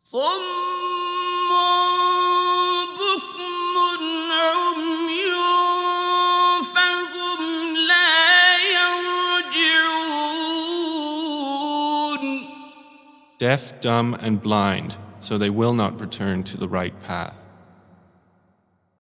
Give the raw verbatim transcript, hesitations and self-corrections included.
صم بكم عمي فهم لا يرجعون. Deaf, dumb, and blind, so they will not return to the right path.